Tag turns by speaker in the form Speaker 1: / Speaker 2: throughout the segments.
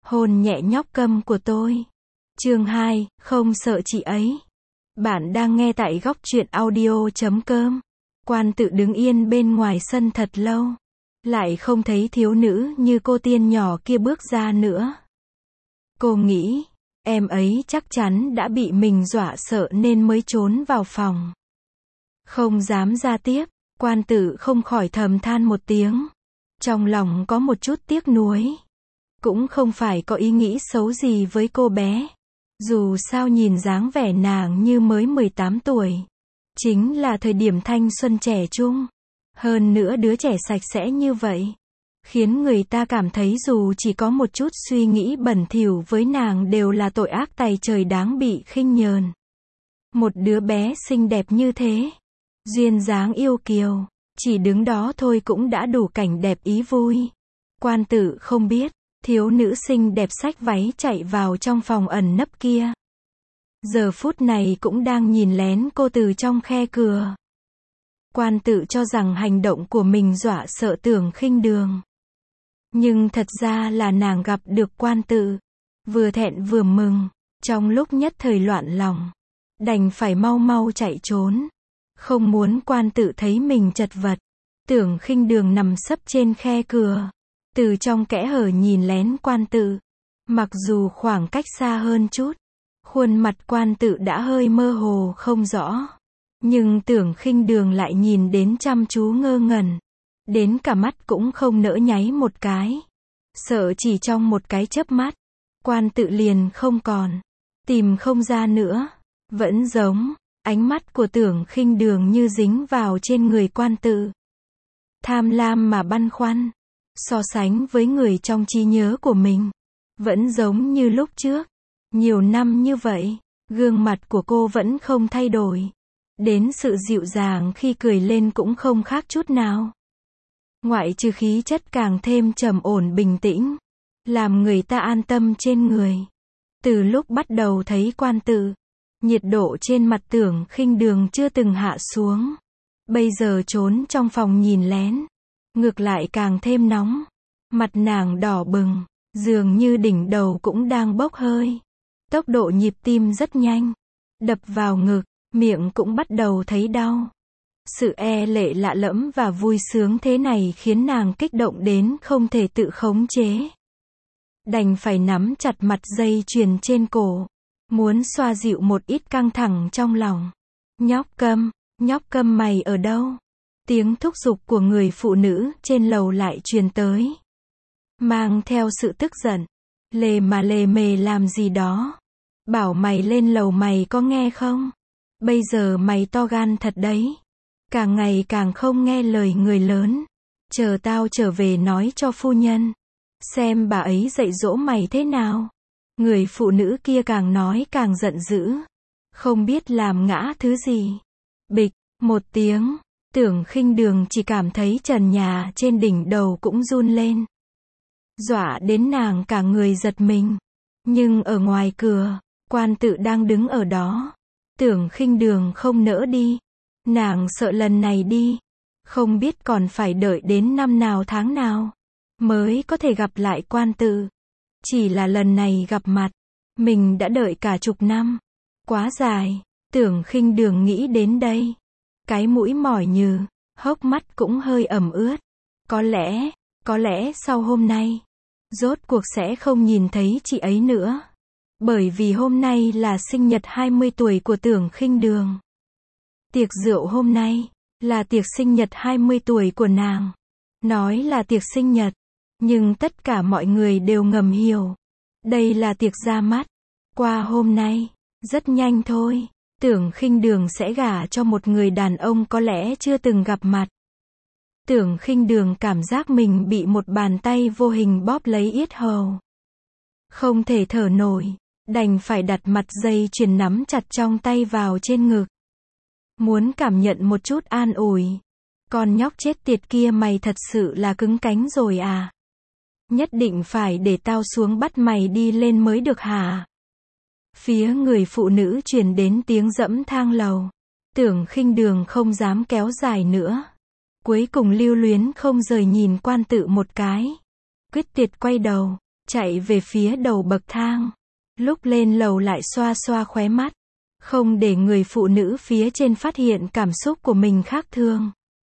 Speaker 1: Hôn nhẹ nhóc câm của tôi. Chương 2, không sợ chị ấy. Bạn đang nghe tại góc truyện audio.com. Quan Tự đứng yên bên ngoài sân thật lâu. Lại không thấy thiếu nữ như cô tiên nhỏ kia bước ra nữa. Cô nghĩ, em ấy chắc chắn đã bị mình dọa sợ nên mới trốn vào phòng. Không dám ra tiếp, Quan Tự không khỏi thầm than một tiếng. Trong lòng có một chút tiếc nuối. Cũng không phải có ý nghĩ xấu gì với cô bé. Dù sao nhìn dáng vẻ nàng như mới 18 tuổi. Chính là thời điểm thanh xuân trẻ trung. Hơn nữa đứa trẻ sạch sẽ như vậy. Khiến người ta cảm thấy dù chỉ có một chút suy nghĩ bẩn thỉu với nàng đều là tội ác tày trời đáng bị khinh nhờn. Một đứa bé xinh đẹp như thế. Duyên dáng yêu kiều. Chỉ đứng đó thôi cũng đã đủ cảnh đẹp ý vui. Quan Tự không biết. Thiếu nữ xinh đẹp xách váy chạy vào trong phòng ẩn nấp kia. Giờ phút này cũng đang nhìn lén cô từ trong khe cửa. Quan Tự cho rằng hành động của mình dọa sợ Tưởng Khinh Đường. Nhưng thật ra là nàng gặp được Quan Tự. Vừa thẹn vừa mừng. Trong lúc nhất thời loạn lòng. Đành phải mau mau chạy trốn. Không muốn Quan Tự thấy mình chật vật. Tưởng Khinh Đường nằm sấp trên khe cửa. Từ trong kẽ hở nhìn lén Quan Tự. Mặc dù khoảng cách xa hơn chút. Khuôn mặt Quan Tự đã hơi mơ hồ không rõ. Nhưng Tưởng Khinh Đường lại nhìn đến chăm chú ngơ ngẩn. Đến cả mắt cũng không nỡ nháy một cái. Sợ chỉ trong một cái chớp mắt. Quan Tự liền không còn. Tìm không ra nữa. Vẫn giống. Ánh mắt của Tưởng Khinh Đường như dính vào trên người Quan Tự. Tham lam mà băn khoăn. So sánh với người trong trí nhớ của mình. Vẫn giống như lúc trước. Nhiều năm như vậy. Gương mặt của cô vẫn không thay đổi. Đến sự dịu dàng khi cười lên cũng không khác chút nào. Ngoại trừ khí chất càng thêm trầm ổn bình tĩnh. Làm người ta an tâm trên người. Từ lúc bắt đầu thấy Quan Tự. Nhiệt độ trên mặt Tưởng Khinh Đường chưa từng hạ xuống. Bây giờ trốn trong phòng nhìn lén. Ngược lại càng thêm nóng. Mặt nàng đỏ bừng. Dường như đỉnh đầu cũng đang bốc hơi. Tốc độ nhịp tim rất nhanh. Đập vào ngực. Miệng cũng bắt đầu thấy đau. Sự e lệ lạ lẫm và vui sướng thế này khiến nàng kích động đến không thể tự khống chế. Đành phải nắm chặt mặt dây chuyền trên cổ. Muốn xoa dịu một ít căng thẳng trong lòng. Nhóc câm mày ở đâu? Tiếng thúc giục của người phụ nữ trên lầu lại truyền tới. Mang theo sự tức giận. Lề mề làm gì đó. Bảo mày lên lầu mày có nghe không? Bây giờ mày to gan thật đấy. Càng ngày càng không nghe lời người lớn. Chờ tao trở về nói cho phu nhân. Xem bà ấy dạy dỗ mày thế nào. Người phụ nữ kia càng nói càng giận dữ. Không biết làm ngã thứ gì. Bịch, một tiếng. Tưởng Khinh Đường chỉ cảm thấy trần nhà trên đỉnh đầu cũng run lên. Dọa đến nàng cả người giật mình. Nhưng ở ngoài cửa, Quan Tự đang đứng ở đó. Tưởng Khinh Đường không nỡ đi. Nàng sợ lần này đi. Không biết còn phải đợi đến năm nào tháng nào. Mới có thể gặp lại Quan Tự. Chỉ là lần này gặp mặt. Mình đã đợi cả chục năm. Quá dài. Tưởng Khinh Đường nghĩ đến đây. Cái mũi mỏi nhừ. Hốc mắt cũng hơi ẩm ướt. Có lẽ sau hôm nay. Rốt cuộc sẽ không nhìn thấy chị ấy nữa. Bởi vì hôm nay là sinh nhật 20 tuổi của Tưởng Khinh Đường. Tiệc rượu hôm nay. Là tiệc sinh nhật 20 tuổi của nàng. Nói là tiệc sinh nhật. Nhưng tất cả mọi người đều ngầm hiểu. Đây là tiệc ra mắt. Qua hôm nay. Rất nhanh thôi. Tưởng Khinh Đường sẽ gả cho một người đàn ông có lẽ chưa từng gặp mặt. Tưởng Khinh Đường cảm giác mình bị một bàn tay vô hình bóp lấy yết hầu. Không thể thở nổi. Đành phải đặt mặt dây chuyền nắm chặt trong tay vào trên ngực. Muốn cảm nhận một chút an ủi. Con nhóc chết tiệt kia mày thật sự là cứng cánh rồi à? Nhất định phải để tao xuống bắt mày đi lên mới được hả? Phía người phụ nữ truyền đến tiếng dẫm thang lầu. Tưởng Khinh Đường không dám kéo dài nữa. Cuối cùng lưu luyến không rời nhìn Quan Tự một cái. Quyết tuyệt quay đầu. chạy về phía đầu bậc thang. Lúc lên lầu lại xoa xoa khóe mắt, không để người phụ nữ phía trên phát hiện cảm xúc của mình khác thường.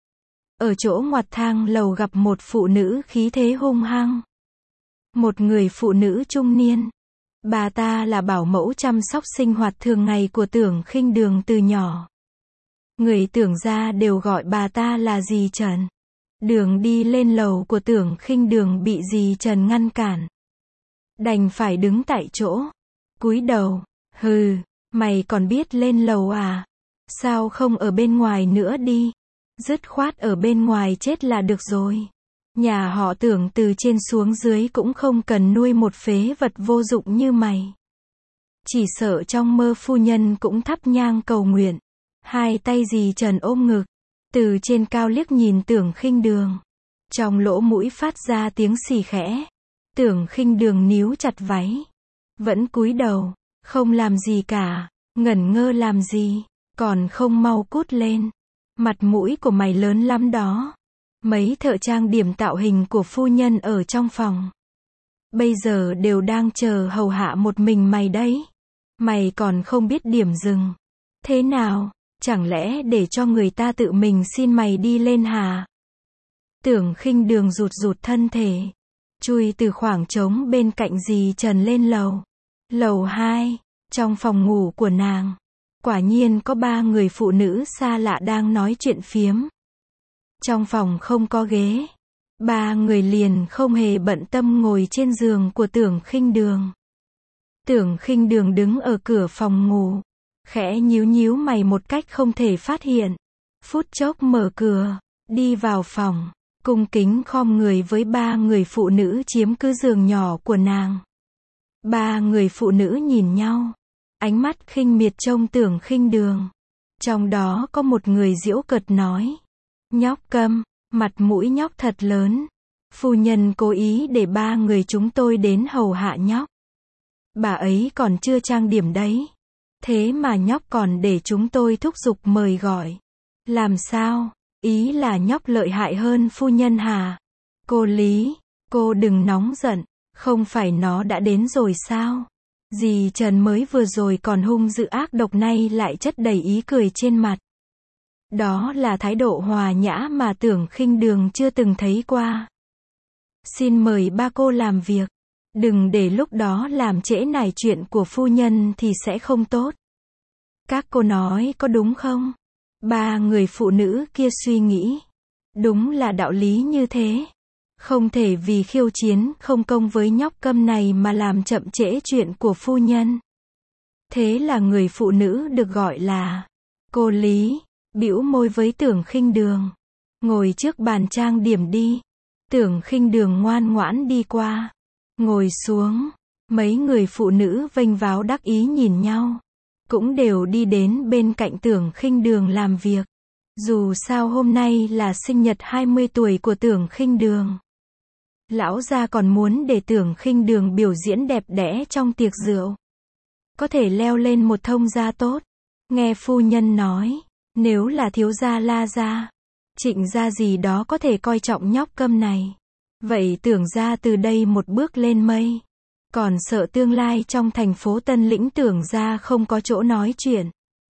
Speaker 1: Ở chỗ ngoặt thang lầu gặp một phụ nữ khí thế hung hăng. Một người phụ nữ trung niên. Bà ta là bảo mẫu chăm sóc sinh hoạt thường ngày của Tưởng Khinh Đường từ nhỏ. Người Tưởng gia đều gọi bà ta là dì Trần. Đường đi lên lầu của Tưởng Khinh Đường bị dì Trần ngăn cản. Đành phải đứng tại chỗ, cúi đầu. Hừ, mày còn biết lên lầu à? Sao không ở bên ngoài nữa đi? Dứt khoát ở bên ngoài chết là được rồi. Nhà họ Tưởng từ trên xuống dưới cũng không cần nuôi một phế vật vô dụng như mày. Chỉ sợ trong mơ phu nhân cũng thắp nhang cầu nguyện. Hai tay dì Trần ôm ngực, từ trên cao liếc nhìn Tưởng Khinh Đường. Trong lỗ mũi phát ra tiếng xì khẽ. Tưởng Khinh Đường níu chặt váy, vẫn cúi đầu, không làm gì cả. Ngẩn ngơ làm gì, còn không mau cút lên. Mặt mũi của mày lớn lắm đó. Mấy thợ trang điểm tạo hình của phu nhân ở trong phòng bây giờ đều đang chờ hầu hạ một mình mày đấy. Mày còn không biết điểm dừng. Thế nào, chẳng lẽ để cho người ta tự mình xin mày đi lên hả? Tưởng Khinh Đường rụt rụt thân thể, chui từ khoảng trống bên cạnh dì Trần lên lầu. Lầu 2, trong phòng ngủ của nàng, quả nhiên có 3 người phụ nữ xa lạ đang nói chuyện phiếm. Trong phòng không có ghế. 3 người liền không hề bận tâm ngồi trên giường của Tưởng Khinh Đường. Tưởng Khinh Đường đứng ở cửa phòng ngủ, khẽ nhíu nhíu mày một cách không thể phát hiện. Phút chốc mở cửa, đi vào phòng, cung kính khom người với 3 người phụ nữ chiếm cứ giường nhỏ của nàng. 3 người phụ nữ nhìn nhau, ánh mắt khinh miệt trông Tưởng Khinh Đường. Trong đó có một người giễu cợt nói: nhóc câm, mặt mũi nhóc thật lớn. Phu nhân cố ý để 3 người chúng tôi đến hầu hạ nhóc. Bà ấy còn chưa trang điểm đấy. Thế mà nhóc còn để chúng tôi thúc giục mời gọi. Làm sao? Ý là nhóc lợi hại hơn phu nhân hả? Cô Lý, cô đừng nóng giận. Không phải nó đã đến rồi sao? Dì Trần mới vừa rồi còn hung dữ ác độc, nay lại chất đầy ý cười trên mặt. Đó là thái độ hòa nhã mà Tưởng Khinh Đường chưa từng thấy qua. Xin mời ba cô làm việc. Đừng để lúc đó làm trễ nải chuyện của phu nhân thì sẽ không tốt. Các cô nói có đúng không? 3 người phụ nữ kia suy nghĩ. Đúng là đạo lý như thế. Không thể vì khiêu chiến không công với nhóc câm này mà làm chậm trễ chuyện của phu nhân. Thế là người phụ nữ được gọi là cô Lý bĩu môi với Tưởng Khinh Đường. Ngồi trước bàn trang điểm đi. Tưởng Khinh Đường ngoan ngoãn đi qua. Ngồi xuống. Mấy người phụ nữ vênh váo đắc ý nhìn nhau. Cũng đều đi đến bên cạnh Tưởng Khinh Đường làm việc. Dù sao hôm nay là sinh nhật 20 tuổi của Tưởng Khinh Đường. Lão gia còn muốn để Tưởng Khinh Đường biểu diễn đẹp đẽ trong tiệc rượu. Có thể leo lên một thông gia tốt. Nghe phu nhân nói, nếu là thiếu gia La gia, Trịnh gia gì đó có thể coi trọng nhóc câm này. Vậy Tưởng gia từ đây một bước lên mây. Còn sợ tương lai trong thành phố Tân Lĩnh Tưởng gia không có chỗ nói chuyện.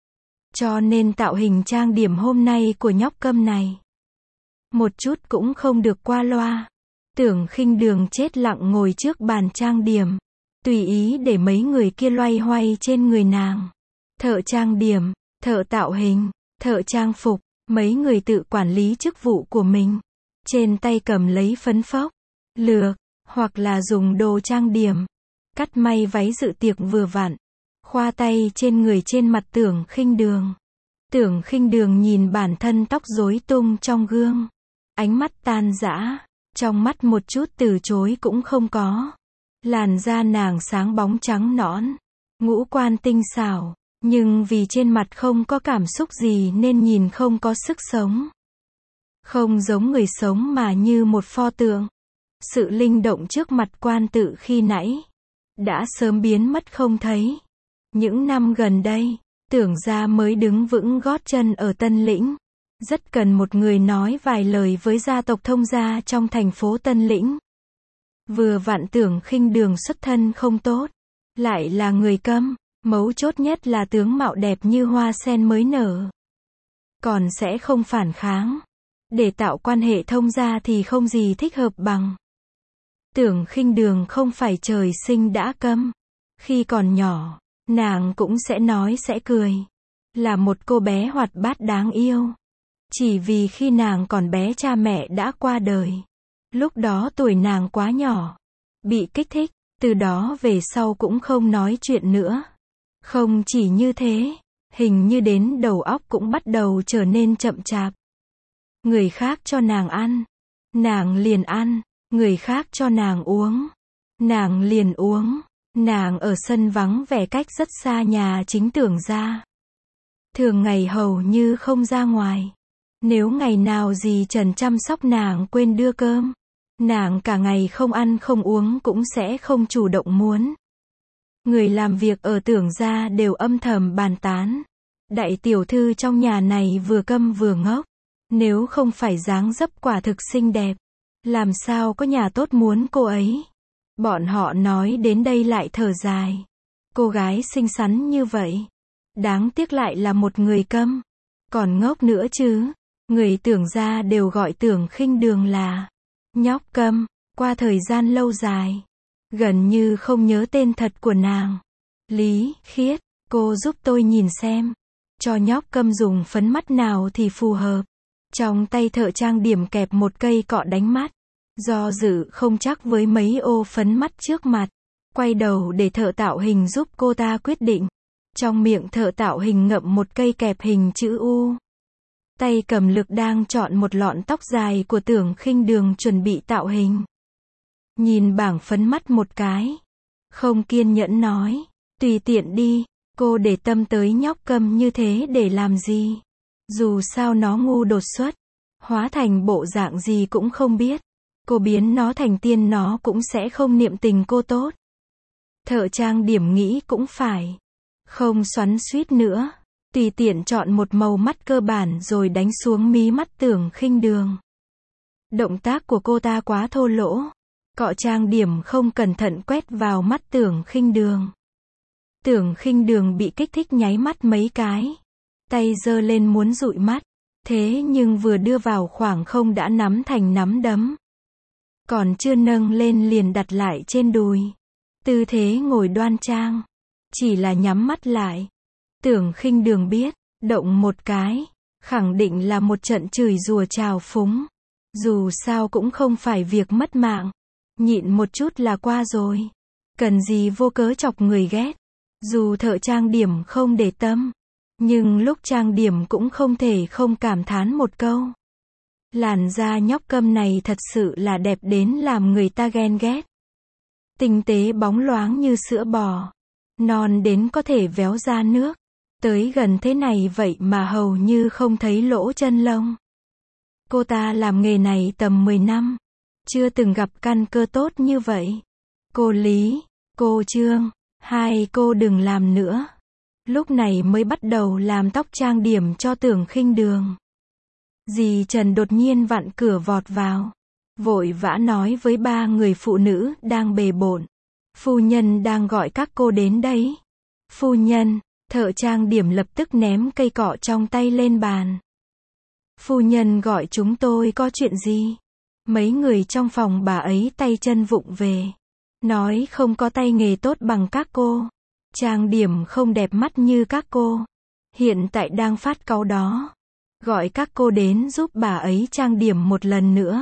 Speaker 1: Cho nên tạo hình trang điểm hôm nay của nhóc câm này một chút cũng không được qua loa. Tưởng Khinh Đường chết lặng ngồi trước bàn trang điểm, tùy ý để mấy người kia loay hoay trên người nàng. Thợ trang điểm, thợ tạo hình, thợ trang phục, mấy người tự quản lý chức vụ của mình. Trên tay cầm lấy phấn phốc, lược, hoặc là dùng đồ trang điểm, cắt may váy dự tiệc vừa vặn, khoa tay trên người trên mặt Tưởng Khinh Đường. Tưởng Khinh Đường nhìn bản thân tóc rối tung trong gương, ánh mắt tan rã, trong mắt một chút từ chối cũng không có. Làn da nàng sáng bóng trắng nõn, ngũ quan tinh xảo, nhưng vì trên mặt không có cảm xúc gì nên nhìn không có sức sống. Không giống người sống mà như một pho tượng. Sự linh động trước mặt quan tự khi nãy đã sớm biến mất không thấy. Những năm gần đây, Tưởng gia mới đứng vững gót chân ở Tân Lĩnh. Rất cần một người nói vài lời với gia tộc thông gia trong thành phố Tân Lĩnh. Vừa vặn Tưởng Khinh Đường xuất thân không tốt, lại là người câm, mấu chốt nhất là tướng mạo đẹp như hoa sen mới nở. Còn sẽ không phản kháng. Để tạo quan hệ thông gia thì không gì thích hợp bằng. Tưởng Khinh Đường không phải trời sinh đã câm. Khi còn nhỏ, nàng cũng sẽ nói sẽ cười. Là một cô bé hoạt bát đáng yêu. Chỉ vì khi nàng còn bé cha mẹ đã qua đời. Lúc đó tuổi nàng quá nhỏ. Bị kích thích, từ đó về sau cũng không nói chuyện nữa. Không chỉ như thế, hình như đến đầu óc cũng bắt đầu trở nên chậm chạp. Người khác cho nàng ăn, nàng liền ăn, người khác cho nàng uống, nàng liền uống, nàng ở sân vắng vẻ cách rất xa nhà chính Tưởng gia. Thường ngày hầu như không ra ngoài. Nếu ngày nào dì Trần chăm sóc nàng quên đưa cơm, nàng cả ngày không ăn không uống cũng sẽ không chủ động muốn. Người làm việc ở Tưởng gia đều âm thầm bàn tán. Đại tiểu thư trong nhà này vừa câm vừa ngốc. Nếu không phải dáng dấp quả thực xinh đẹp, làm sao có nhà tốt muốn cô ấy. Bọn họ nói đến đây lại thở dài. Cô gái xinh xắn như vậy, đáng tiếc lại là một người câm. Còn ngốc nữa chứ. Người Tưởng gia đều gọi Tưởng Khinh Đường là nhóc câm. Qua thời gian lâu dài, gần như không nhớ tên thật của nàng. Lý Khiết, cô giúp tôi nhìn xem, cho nhóc câm dùng phấn mắt nào thì phù hợp. Trong tay thợ trang điểm kẹp một cây cọ đánh mắt. Do dự không chắc với mấy ô phấn mắt trước mặt. Quay đầu để thợ tạo hình giúp cô ta quyết định. Trong miệng thợ tạo hình ngậm một cây kẹp hình chữ U. Tay cầm lực đang chọn một lọn tóc dài của Tưởng Khinh Đường chuẩn bị tạo hình. Nhìn bảng phấn mắt một cái. Không kiên nhẫn nói. Tùy tiện đi, cô để tâm tới nhóc câm như thế để làm gì? Dù sao nó ngu đột xuất. Hóa thành bộ dạng gì cũng không biết. Cô biến nó thành tiên nó cũng sẽ không niệm tình cô tốt. Thợ trang điểm nghĩ cũng phải. Không xoắn xuýt nữa. Tùy tiện chọn một màu mắt cơ bản rồi đánh xuống mí mắt Tưởng Khinh Đường. Động tác của cô ta quá thô lỗ. Cọ trang điểm không cẩn thận quét vào mắt Tưởng Khinh Đường. Tưởng Khinh Đường bị kích thích nháy mắt mấy cái. Tay giơ lên muốn dụi mắt. Thế nhưng vừa đưa vào khoảng không đã nắm thành nắm đấm. Còn chưa nâng lên liền đặt lại trên đùi. Tư thế ngồi đoan trang. Chỉ là nhắm mắt lại. Tưởng Khinh Đường biết, động một cái, khẳng định là một trận chửi rủa trào phúng. Dù sao cũng không phải việc mất mạng. Nhịn một chút là qua rồi. Cần gì vô cớ chọc người ghét. Dù thợ trang điểm không để tâm, nhưng lúc trang điểm cũng không thể không cảm thán một câu. Làn da nhóc câm này thật sự là đẹp đến làm người ta ghen ghét. Tinh tế bóng loáng như sữa bò. Non đến có thể véo ra nước. Tới gần thế này vậy mà hầu như không thấy lỗ chân lông. Cô ta làm nghề này tầm 10 năm. Chưa từng gặp căn cơ tốt như vậy. Cô Lý, cô Trương, hai cô đừng làm nữa. Lúc này mới bắt đầu làm tóc trang điểm cho Tưởng Khinh Đường. Dì Trần đột nhiên vặn cửa vọt vào. Vội vã nói với ba người phụ nữ đang bề bộn. Phu nhân đang gọi các cô đến đấy. Phu nhân, thợ trang điểm lập tức ném cây cọ trong tay lên bàn. Phu nhân gọi chúng tôi có chuyện gì? Mấy người trong phòng bà ấy tay chân vụng về. Nói không có tay nghề tốt bằng các cô. Trang điểm không đẹp mắt như các cô. Hiện tại đang phát cáu đó. Gọi các cô đến giúp bà ấy trang điểm một lần nữa.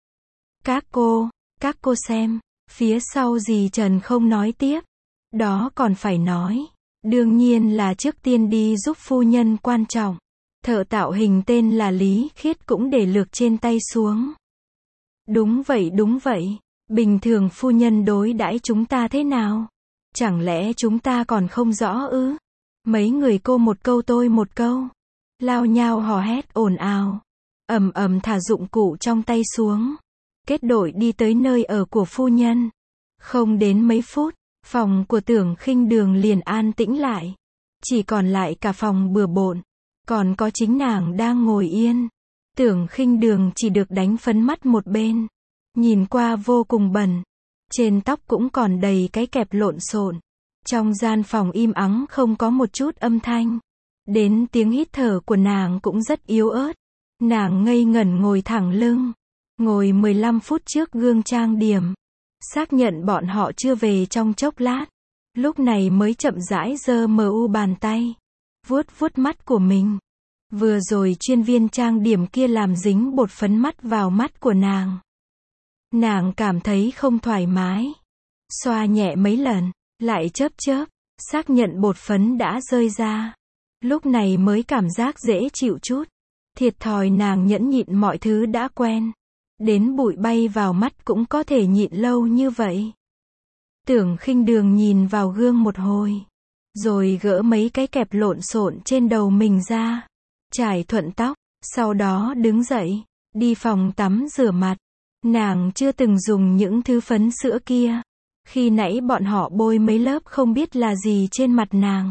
Speaker 1: Các cô xem. Phía sau dì Trần không nói tiếp. Đó còn phải nói. Đương nhiên là trước tiên đi giúp phu nhân quan trọng. Thợ tạo hình tên là Lý Khiết cũng để lược trên tay xuống. Đúng vậy. Bình thường phu nhân đối đãi chúng ta thế nào? Chẳng lẽ chúng ta còn không rõ ư? Mấy người cô một câu tôi một câu. Lao nhao hò hét ồn ào. Ầm ầm thả dụng cụ trong tay xuống. Kết đội đi tới nơi ở của phu nhân. Không đến mấy phút, phòng của Tưởng Khinh Đường liền an tĩnh lại. Chỉ còn lại cả phòng bừa bộn. Còn có chính nàng đang ngồi yên. Tưởng Khinh Đường chỉ được đánh phấn mắt một bên. Nhìn qua vô cùng bẩn. Trên tóc cũng còn đầy cái kẹp lộn xộn. Trong gian phòng im ắng không có một chút âm thanh. Đến tiếng hít thở của nàng cũng rất yếu ớt. Nàng ngây ngẩn ngồi thẳng lưng. Ngồi 15 phút trước gương trang điểm. Xác nhận bọn họ chưa về trong chốc lát. Lúc này mới chậm rãi giơ bàn tay. Vuốt vuốt mắt của mình. Vừa rồi chuyên viên trang điểm kia làm dính bột phấn mắt vào mắt của nàng. Nàng cảm thấy không thoải mái. Xoa nhẹ mấy lần, lại chớp chớp, xác nhận bột phấn đã rơi ra. Lúc này mới cảm giác dễ chịu chút. Thiệt thòi nàng nhẫn nhịn mọi thứ đã quen. Đến bụi bay vào mắt cũng có thể nhịn lâu như vậy. Tưởng Khinh Đường nhìn vào gương một hồi. Rồi gỡ mấy cái kẹp lộn xộn trên đầu mình ra. Trải thuận tóc. Sau đó đứng dậy. Đi phòng tắm rửa mặt. Nàng chưa từng dùng những thứ phấn sữa kia. Khi nãy bọn họ bôi mấy lớp không biết là gì trên mặt nàng.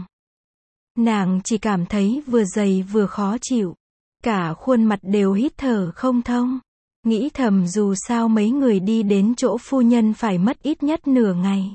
Speaker 1: Nàng chỉ cảm thấy vừa dày vừa khó chịu. Cả khuôn mặt đều hít thở không thông. Nghĩ thầm dù sao mấy người đi đến chỗ phu nhân phải mất ít nhất nửa ngày.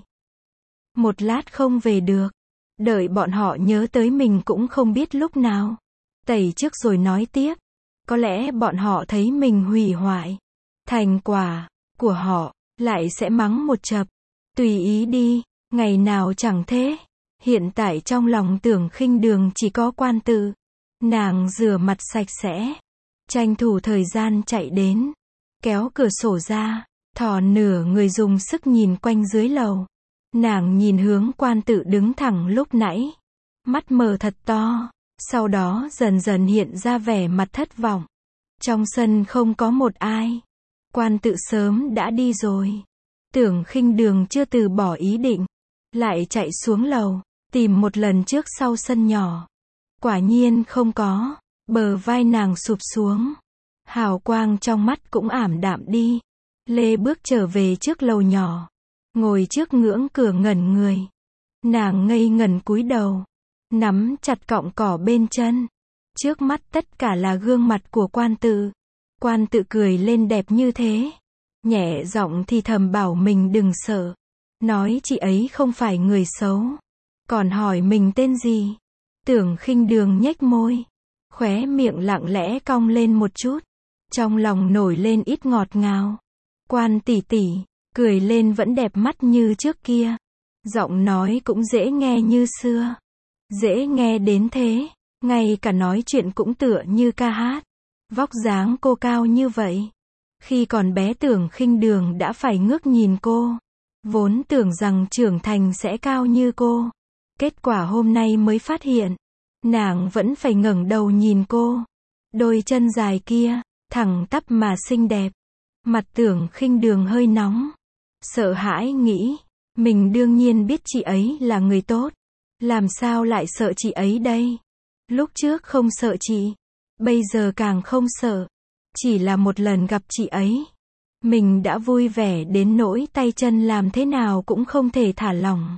Speaker 1: Một lát không về được. Đợi bọn họ nhớ tới mình cũng không biết lúc nào. Tẩy trước rồi nói tiếp. Có lẽ bọn họ thấy mình hủy hoại thành quả của họ, lại sẽ mắng một chập. Tùy ý đi, ngày nào chẳng thế. Hiện tại trong lòng Tưởng Khinh Đường chỉ có Quan Tự. Nàng rửa mặt sạch sẽ. Tranh thủ thời gian chạy đến. Kéo cửa sổ ra. Thò nửa người dùng sức nhìn quanh dưới lầu. Nàng nhìn hướng Quan Tự đứng thẳng lúc nãy. Mắt mở thật to. Sau đó dần dần hiện ra vẻ mặt thất vọng. Trong sân không có một ai. Quan Tự sớm đã đi rồi. Tưởng Khinh Đường chưa từ bỏ ý định. Lại chạy xuống lầu. Tìm một lần trước sau sân nhỏ. Quả nhiên không có. Bờ vai nàng sụp xuống. Hào quang trong mắt cũng ảm đạm đi. Lê bước trở về trước lầu nhỏ. Ngồi trước ngưỡng cửa ngẩn người. Nàng ngây ngẩn cúi đầu. Nắm chặt cọng cỏ bên chân. Trước mắt tất cả là gương mặt của Quan Tự. Quan Tự cười lên đẹp như thế. Nhẹ giọng thì thầm bảo mình đừng sợ. Nói chị ấy không phải người xấu. Còn hỏi mình tên gì. Tưởng Khinh Đường nhếch môi. Khóe miệng lặng lẽ cong lên một chút. Trong lòng nổi lên ít ngọt ngào. Quan tỷ tỷ, cười lên vẫn đẹp mắt như trước kia. Giọng nói cũng dễ nghe như xưa. Dễ nghe đến thế. Ngay cả nói chuyện cũng tựa như ca hát. Vóc dáng cô cao như vậy. Khi còn bé Tưởng Khinh Đường đã phải ngước nhìn cô. Vốn tưởng rằng trưởng thành sẽ cao như cô. Kết quả hôm nay mới phát hiện. Nàng vẫn phải ngẩng đầu nhìn cô. Đôi chân dài kia, thẳng tắp mà xinh đẹp. Mặt Tưởng Khinh Đường hơi nóng. Sợ hãi nghĩ. Mình đương nhiên biết chị ấy là người tốt. Làm sao lại sợ chị ấy đây? Lúc trước không sợ chị. Bây giờ càng không sợ. Chỉ là một lần gặp chị ấy. Mình đã vui vẻ đến nỗi tay chân làm thế nào cũng không thể thả lỏng.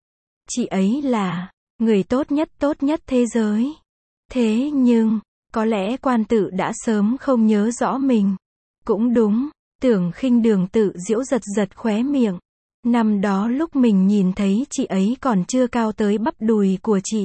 Speaker 1: Chị ấy là người tốt nhất thế giới. Thế nhưng, có lẽ Quan Tự đã sớm không nhớ rõ mình. Cũng đúng, Tưởng Khinh Đường tự giễu giật giật khóe miệng. Năm đó lúc mình nhìn thấy chị ấy còn chưa cao tới bắp đùi của chị.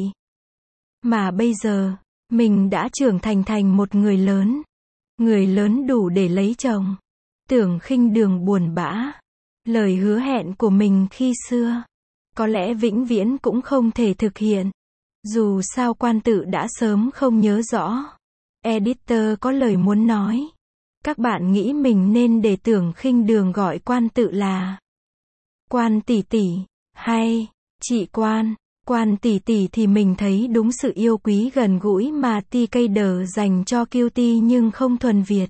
Speaker 1: Mà bây giờ, mình đã trưởng thành một người lớn. Người lớn đủ để lấy chồng. Tưởng Khinh Đường buồn bã. Lời hứa hẹn của mình khi xưa. Có lẽ vĩnh viễn cũng không thể thực hiện. Dù sao Quan Tự đã sớm không nhớ rõ. Editor có lời muốn nói. Các bạn nghĩ mình nên để Tưởng Khinh Đường gọi Quan Tự là Quan tỷ tỷ, hay chị Quan. Quan tỷ tỷ thì mình thấy đúng sự yêu quý gần gũi mà TKD dành cho Cutie nhưng không thuần Việt.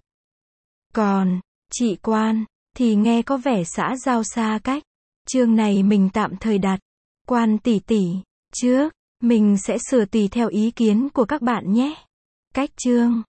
Speaker 1: Còn, chị Quan, thì nghe có vẻ xã giao xa cách. Chương này mình tạm thời đặt Quan tỷ tỷ trước, mình sẽ sửa tùy theo ý kiến của các bạn nhé. Cách chương